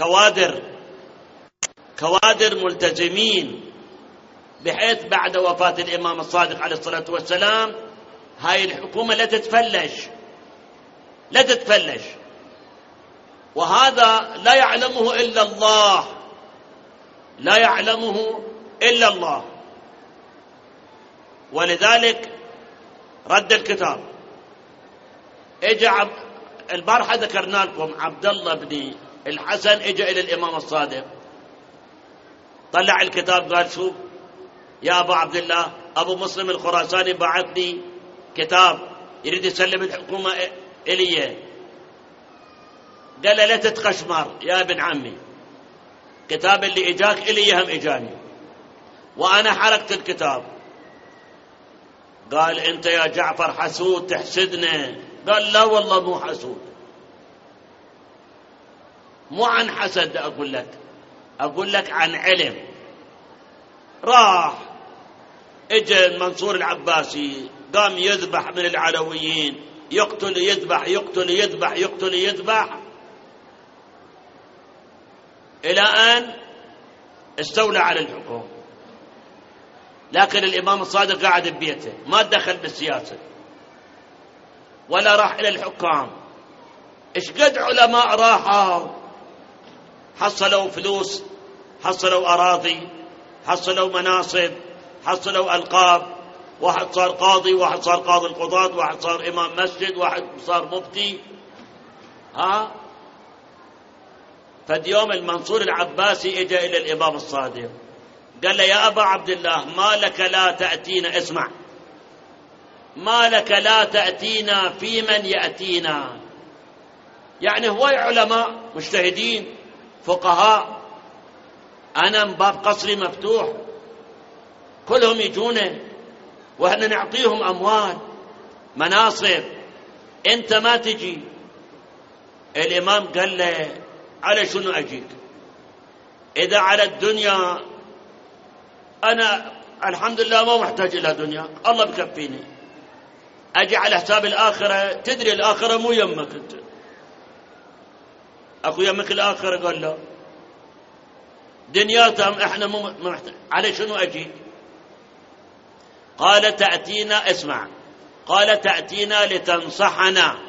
كوادر ملتزمين، بحيث بعد وفاة الإمام الصادق عليه الصلاة والسلام هاي الحكومة لا تتفلش، وهذا لا يعلمه إلا الله. ولذلك رد الكتاب. اجى البارحة ذكرنا لكم عبد الله بن الحسن اجى إلى الإمام الصادق، طلع الكتاب قال شوف يا أبو عبد الله، أبو مسلم الخراساني بعث لي كتاب يريد يسلم الحكومة إليه. قال له لا تتخشمر يا ابن عمي، كتاب اللي إجاك إلي هم إجاني وأنا حركت الكتاب. قال أنت يا جعفر حسود تحسدنا. قال لا والله مو حسود، مو عن حسد أقول لك عن علم. راح اجى المنصور العباسي قام يذبح من العلويين، يقتل يذبح إلى أن استولى على الحكم. لكن الإمام الصادق قاعد ببيته، ما دخل بالسياسة ولا راح إلى الحكام. إيش قد علماء راحوا حصلوا فلوس، حصلوا أراضي، حصلوا مناصب، حصلوا ألقاب، واحد صار قاضي، واحد صار قاضي القضاة، واحد صار إمام مسجد، واحد صار مفتي. فاليوم المنصور العباسي اجى إلى الإمام الصادق قال له يا أبا عبد الله ما لك لا تأتينا، اسمع، ما لك لا تأتينا في من يأتينا. يعني هواي علماء مجتهدين فقهاء، أنا من باب قصري مفتوح كلهم يجونا وإحنا نعطيهم أموال مناصب، أنت ما تجي. الإمام قال له على شنو أجيك؟ إذا على الدنيا أنا الحمد لله ما محتاج إلى دنيا، الله بكفيني. أجي على حساب الآخرة، تدري الآخرة مو يمك أنت، أكو يمك الآخرة؟ قال لا، دنياتهم إحنا مو محتاج. على شنو أجيك؟ قال تأتينا، اسمع، قال تأتينا لتنصحنا،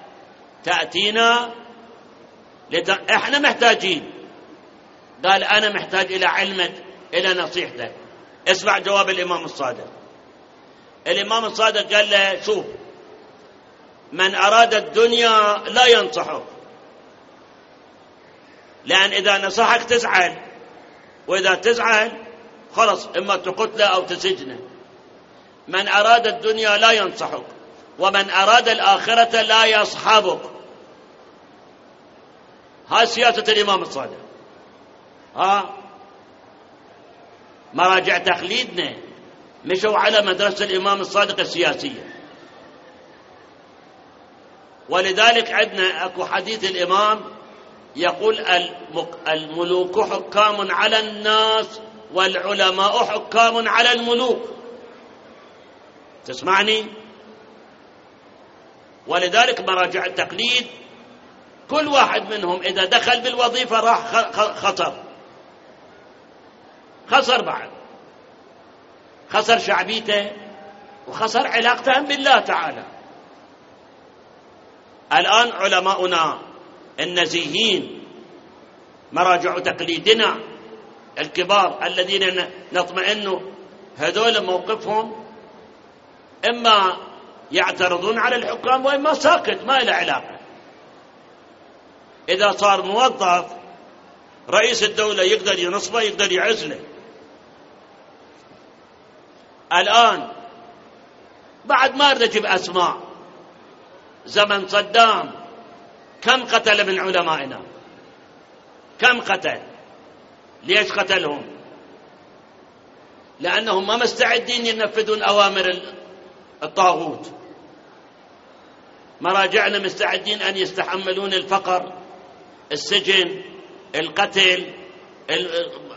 إحنا محتاجين. قال أنا محتاج إلى علمك، إلى نصيحتك. اسمع جواب الإمام الصادق. الإمام الصادق قال له شوف، من أراد الدنيا لا ينصحه، لأن إذا نصحك تزعل، وإذا تزعل خلص إما تقتله أو تسجنه. من أراد الدنيا لا ينصحك، ومن أراد الآخرة لا يصحبك. هاي سياسة الإمام الصادق. مراجع تقليدنا مشوا على مدرسة الإمام الصادق السياسية. ولذلك عندنا أكو حديث الإمام يقول الملوك حكام على الناس والعلماء حكام على الملوك. تسمعني؟ ولذلك مراجع التقليد كل واحد منهم إذا دخل بالوظيفة راح خسر بعد، خسر شعبيته وخسر علاقته بالله تعالى. الآن علماؤنا النزيهين مراجع تقليدنا الكبار الذين نطمئن هذول موقفهم إما يعترضون على الحكام وإما ساكت، ما له علاقة. إذا صار موظف رئيس الدولة يقدر ينصبه، يقدر يعزله. الآن بعد ما أريد أجيب أسماء، زمن صدام كم قتل من علمائنا؟ كم قتل؟ ليش قتلهم؟ لأنهم ما مستعدين ينفذون أوامر الطاغوت. مراجعنا مستعدين أن يستحملون الفقر، السجن، القتل،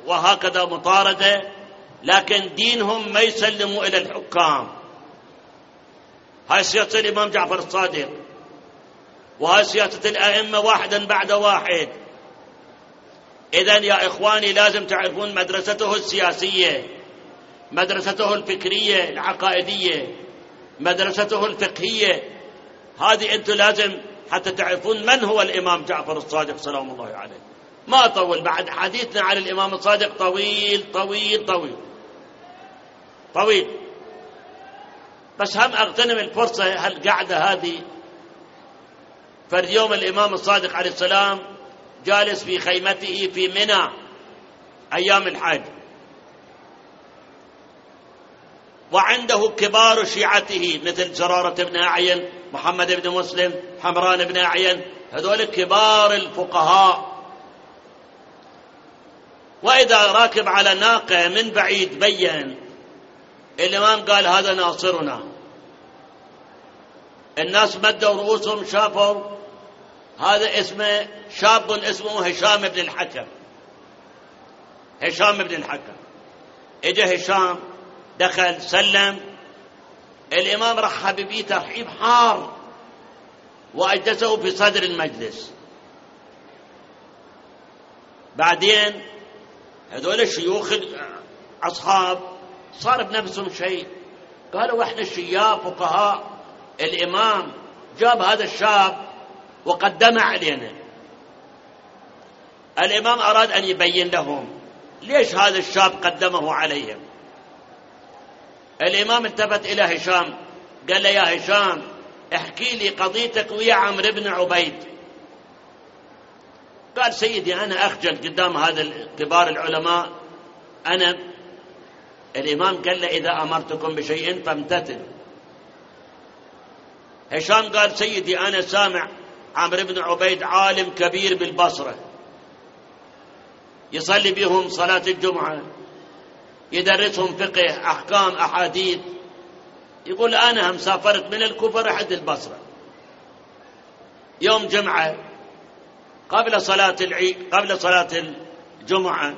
وهكذا مطاردة، لكن دينهم ما يسلموا إلى الحكام. هاي سياسة الإمام جعفر الصادق، وهاي سياسة الأئمة واحدا بعد واحد. إذن يا إخواني لازم تعرفون مدرسته السياسية، مدرسته الفكرية العقائدية، مدرسته الفقهية. هذه أنتم لازم حتى تعرفون من هو الإمام جعفر الصادق سلام الله عليه. ما أطول، بعد حديثنا عن الإمام الصادق طويل طويل طويل طويل، بس هم أغتنم الفرصة هالقعدة هذه. فاليوم الإمام الصادق عليه السلام جالس في خيمته في منى أيام الحج، وعنده كبار شيعته مثل زرارة بن أعين، محمد بن مسلم، حمران بن أعين، هذول كبار الفقهاء. وإذا راكب على ناقة من بعيد بين الإمام قال هذا ناصرنا. الناس مدوا رؤوسهم شافوا هذا اسمه شاب اسمه هشام بن الحكم. هشام بن الحكم اجى هشام دخل سلم، الإمام رحب به ترحيب حار وأجلسه في صدر المجلس. بعدين هذول الشيوخ أصحاب صار بنفسهم شيء، قالوا احنا الشياب فقهاء، الإمام جاب هذا الشاب وقدمه علينا. الإمام أراد أن يبين لهم ليش هذا الشاب قدمه عليهم. الإمام التفت إلى هشام قال له يا هشام احكي لي قضيتك ويا عمرو بن عبيد. قال سيدي أنا أخجل قدام هذا كبار العلماء. الإمام قال له إذا أمرتكم بشيء فامتثل. هشام قال سيدي أنا سامع عمرو بن عبيد عالم كبير بالبصرة، يصلي بهم صلاة الجمعة، يدرسهم فقه أحكام أحاديث. يقول أنا هم سافرت من الكوفة رحت البصرة يوم جمعة قبل صلاة الجمعة،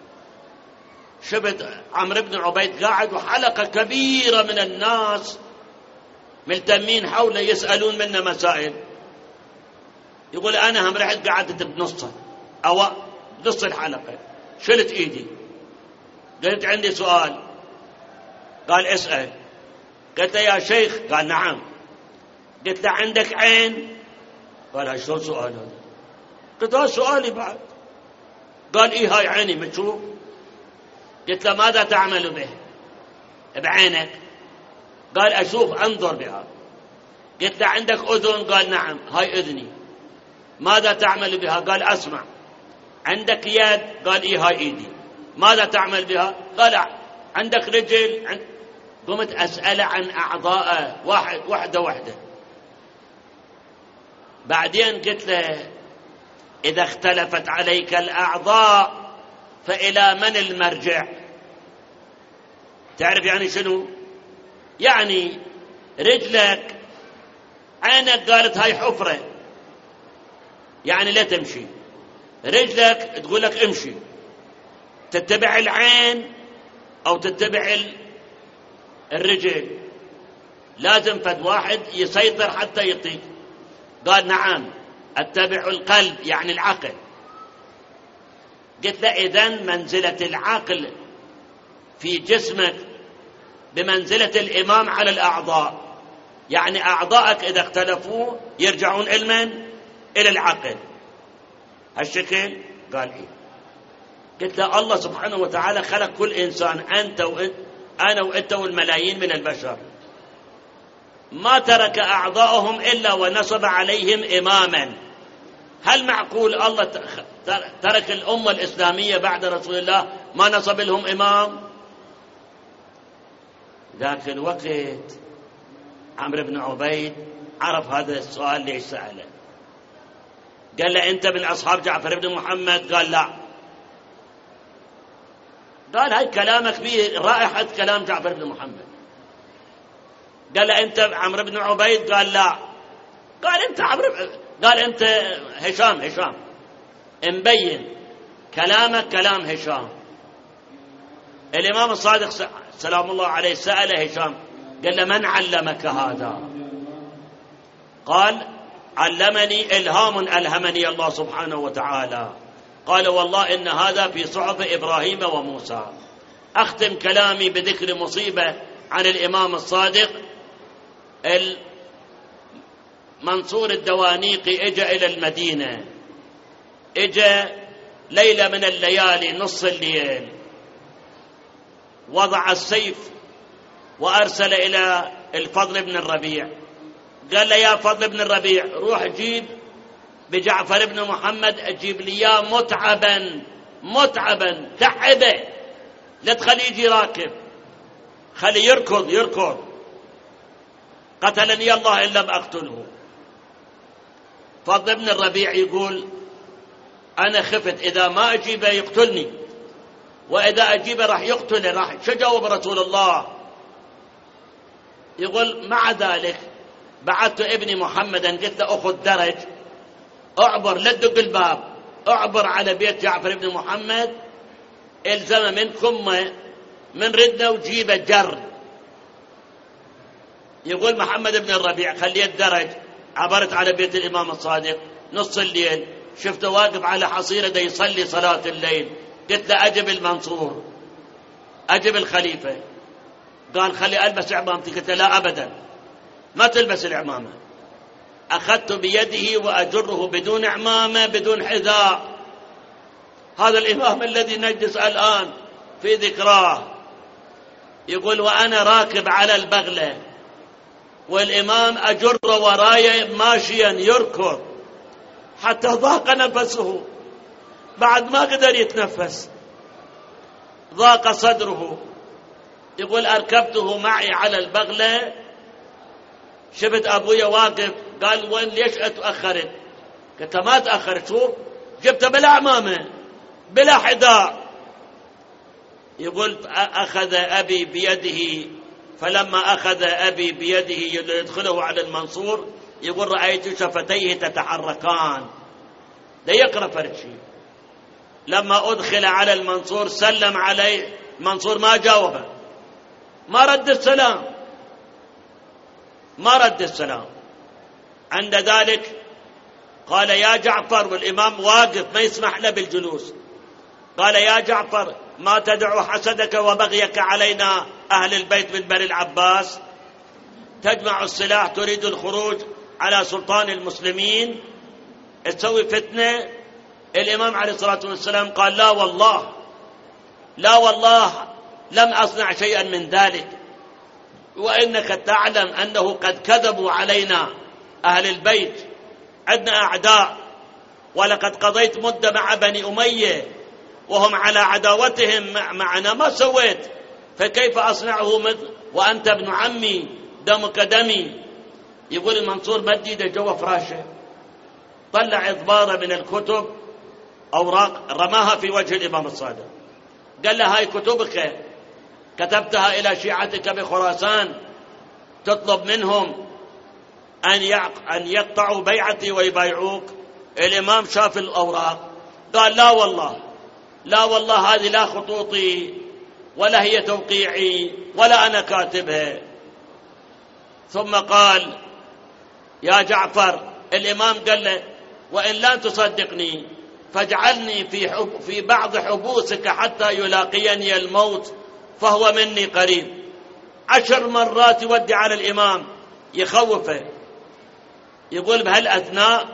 شفت عمرو بن عبيد قاعد وحلقة كبيرة من الناس ملتمين حوله يسألون منا مسائل. يقول أنا هم رحت قعدت بنصها أو نص الحلقة، شلت إيدي قلت عندي سؤال. قال اسأل. قلت له يا شيخ. قال نعم. قلت له عندك عين؟ قال هاي شو سؤال هذا؟ قلت له سؤالي بعد. قال إيه هاي عيني بتشوف. قلت له ماذا تعمل به بعينك؟ قال أشوف أنظر بها. قلت له عندك أذن؟ قال نعم هاي أذني. ماذا تعمل بها؟ قال أسمع. عندك يد؟ قال إيه هاي إيدي. ماذا تعمل بها؟ قال عندك رجل؟ قمت أسأل عن أعضاء واحدة. بعدين قلت له إذا اختلفت عليك الأعضاء فإلى من المرجع؟ تعرف يعني شنو؟ يعني رجلك عينك قالت هاي حفرة يعني لا تمشي، رجلك تقول لك امشي، تتبع العين أو تتبع الرجل؟ لازم فد واحد يسيطر حتى يطيق. قال نعم اتبع القلب يعني العقل. قلت له إذن منزلة العقل في جسمك بمنزلة الإمام على الأعضاء، يعني أعضائك إذا اختلفوا يرجعون إلى العقل. هالشكل؟ قال إيه. قلت له الله سبحانه وتعالى خلق كل إنسان، أنت وأنت، أنا وأنت والملايين من البشر، ما ترك أعضاءهم إلا ونصب عليهم إماما. هل معقول الله ترك الأمة الإسلامية بعد رسول الله ما نصب لهم إمام؟ ذاك الوقت عمرو بن عبيد عرف هذا السؤال ليش سأله. قال له أنت من أصحاب جعفر بن محمد؟ قال لا. قال هاي كلامك به رائحة كلام جعفر بن محمد. قال له أنت عمرو بن عبيد؟ قال لا. قال أنت قال أنت هشام. مبين كلامك كلام هشام، الإمام الصادق سلام الله عليه سأل هشام قال له من علمك هذا؟ قال علمني إلهام ألهمني الله سبحانه وتعالى. قال والله إن هذا في صحف إبراهيم وموسى. أختم كلامي بذكر مصيبة عن الإمام الصادق. منصور الدوانيقي إجا إلى المدينة، إجا ليلة من الليالي نص الليل، وضع السيف وأرسل إلى الفضل بن الربيع، قال له يا فضل بن الربيع روح جيب بجعفر بن محمد، أجيب لي إياه متعبا تعبه، لا تخليه يجي راكب، خليه يركض. قتلني الله إن لم أقتله. فضل بن الربيع يقول أنا خفت إذا ما أجيبه يقتلني، وإذا أجيبه راح يقتله، راح شجاوب رسول الله. يقول مع ذلك بعثت ابني محمدا قلت له أخذ درج، أعبر لا تدق الباب، أعبر على بيت جعفر بن محمد، الزم منكم من ردنا وجيبه جر. يقول محمد بن الربيع خليت درج، عبرت على بيت الإمام الصادق نص الليل، شفته واقف على حصيرة دا يصلي صلاة الليل، قلت له أجب المنصور، أجب الخليفة. قال خلي ألبس عمامتي، قلت له لا أبدا ما تلبس العمامة. أخذت بيده وأجره بدون عمامة بدون حذاء. هذا الإمام الذي نجلس الآن في ذكراه. يقول وأنا راكب على البغلة والإمام أجر وراي ماشيا يركض حتى ضاق نفسه، بعد ما قدر يتنفس ضاق صدره. يقول أركبته معي على البغلة، شفت أبويا واقف، قال وين ليش أتأخرت؟ قلت ما تأخرت، شوف جبته بلا عمامة بلا حذاء. يقول أخذ أبي بيده، فلما أخذ أبي بيده ليدخله على المنصور، يقول رأيت شفتيه تتحركان، لا يقرأ فرشي. لما أدخل على المنصور سلم عليه، المنصور ما جاوبه، ما رد السلام. عند ذلك قال يا جعفر، والإمام واقف ما يسمح له بالجلوس، قال يا جعفر ما تدع حسدك وبغيك علينا أهل البيت من بني العباس، تجمع السلاح تريد الخروج على سلطان المسلمين، تسوي فتنة. الإمام عليه الصلاة والسلام قال لا والله لم أصنع شيئا من ذلك، وإنك تعلم أنه قد كذبوا علينا أهل البيت، عندنا أعداء، ولقد قضيت مدة مع بني أمية وهم على عداوتهم معنا، ما سويت، فكيف أصنعه وأنت ابن عمي دمك دمي. يقول المنصور مدد جوا فراشه، طلع إضبارة من الكتب أوراق رماها في وجه الإمام الصادق، قال له هاي كتبك كتبتها إلى شيعتك بخراسان تطلب منهم أن يقطعوا بيعتي ويبايعوك. الإمام شاف الأوراق قال لا والله هذه لا خطوطي ولا هي توقيعي ولا أنا كاتبها. ثم قال يا جعفر، الإمام قال له وإن لا تصدقني فاجعلني في بعض حبوسك حتى يلاقيني الموت فهو مني قريب. 10 مرات يودي على الإمام يخوفه. يقول بهالأثناء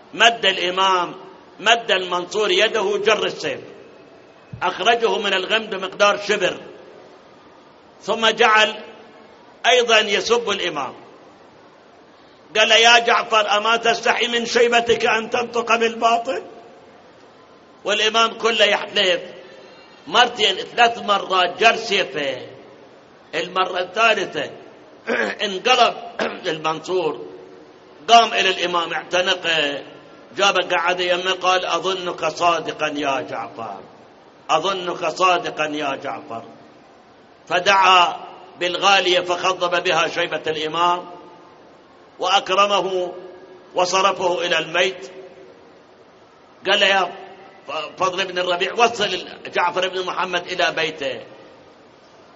مد المنصور يده جر السيف، أخرجه من الغم بمقدار شبر، ثم جعل أيضا يسب الإمام. قال يا جعفر أما تستحي من شيبتك أن تنطق بالباطل؟ والإمام كله يحلف. 3 مرات جر سيفه. المرة الثالثة انقلب المنصور، قام إلى الإمام اعتنقه، جابه قعد يمه، قال أظنك صادقا يا جعفر. فدعا بالغالية فخضب بها شيبة الإمام وأكرمه وصرفه إلى البيت. قال يا فضل بن الربيع وصل جعفر بن محمد إلى بيته،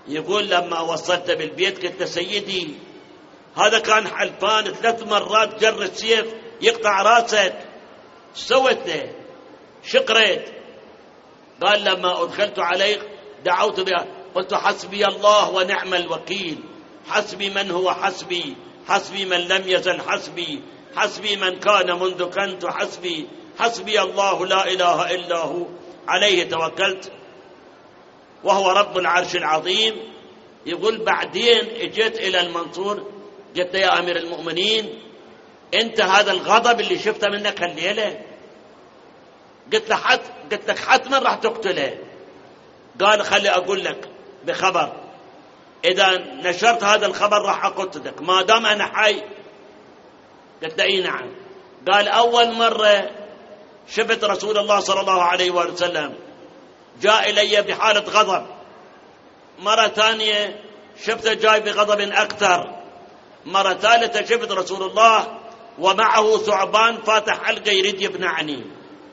يقول لما وصلت بالبيت قلت له سيدي هذا كان حلفان 3 مرات جر السيف يقطع راسك، سويت له شقريت؟ قال لما أدخلت عليه دعوت بها، قلت حسبي الله ونعم الوكيل، حسبي من هو حسبي، حسبي من لم يزل حسبي، حسبي من كان منذ كنت حسبي، حسبي الله لا إله إلا هو عليه توكلت وهو رب العرش العظيم. يقول بعدين اجيت إلى المنصور قلت يا أمير المؤمنين أنت هذا الغضب اللي شفته منك الليلة، قلت لك حتما راح تقتله. قال خلي أقول لك بخبر، إذا نشرت هذا الخبر راح أقتلك ما دام أنا حي. قلت له إي نعم. قال أول مرة شفت رسول الله صلى الله عليه وسلم جاء إلي بحالة غضب، مرة ثانية شفته جاي بغضب أكثر، مرة ثالثة شفت رسول الله ومعه ثعبان فاتح حلقة يريد يبنعني.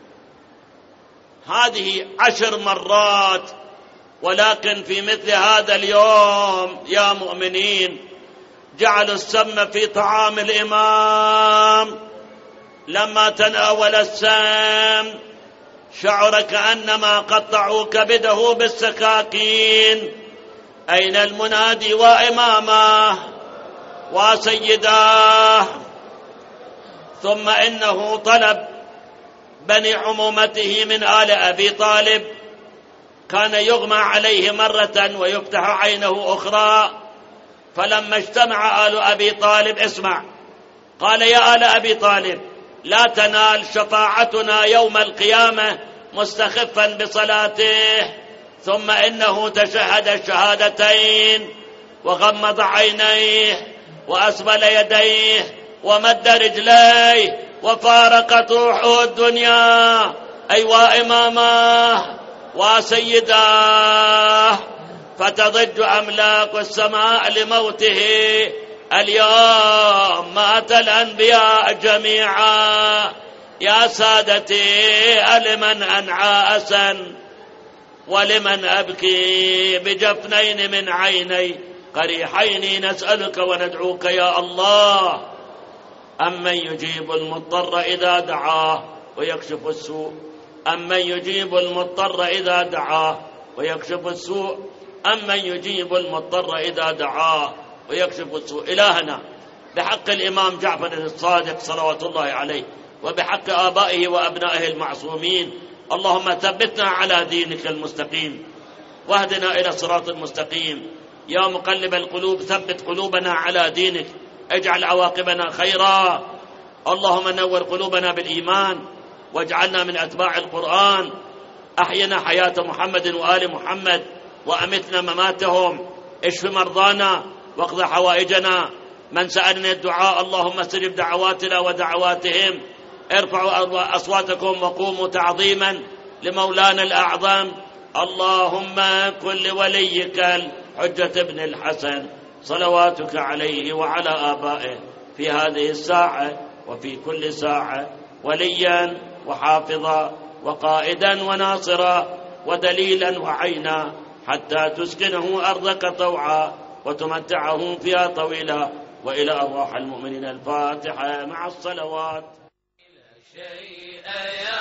هذه 10 مرات. ولكن في مثل هذا اليوم يا مؤمنين جعلوا السم في طعام الإمام، لما تناول السم شعر كأنما قطعوا كبده بالسكاكين. أين المنادي وإمامه وسيداه؟ ثم إنه طلب بني عمومته من آل أبي طالب، كان يغمى عليه مرة ويفتح عينه أخرى، فلما اجتمع آل أبي طالب اسمع، قال يا آل أبي طالب لا تنال شفاعتنا يوم القيامة مستخفا بصلاته. ثم إنه تشهد الشهادتين وغمض عينيه وأسبل يديه ومد رجليه وفارقت روحه الدنيا. أيوا إمامه وسيداه، فتضج أملاك السماء لموته. اليوم مات الأنبياء جميعا. يا سادتي ألمن أنعى أسا ولمن أبكي بجفنين من عيني قريحين نسألك وندعوك يا الله. أمن يجيب المضطر إذا دعاه ويكشف السوء، أمن يجيب المضطر إذا دعاه ويكشف السوء، أمن يجيب المضطر إذا دعاه ويكشف السوء. إلهنا بحق الإمام جعفر الصادق صلوات الله عليه وبحق آبائه وأبنائه المعصومين، اللهم ثبتنا على دينك المستقيم واهدنا إلى الصراط المستقيم. يا مقلب القلوب ثبت قلوبنا على دينك، اجعل عواقبنا خيرا. اللهم نور قلوبنا بالإيمان واجعلنا من أتباع القرآن. أحينا حياة محمد وآل محمد وأمتنا مماتهم. اشف مرضانا واقض حوائجنا. من سألنا الدعاء اللهم استجب دعواتنا ودعواتهم. ارفعوا أصواتكم وقوموا تعظيما لمولانا الأعظم. اللهم كن لوليك الحجة ابن الحسن صلواتك عليه وعلى آبائه في هذه الساعة وفي كل ساعة وليا وحافظا وقائدا وناصرا ودليلا وعينا، حتى تسكنه أرضك طوعا وتمتعه فيها طويلا. وإلى أرواح المؤمنين الفاتحة مع الصلوات.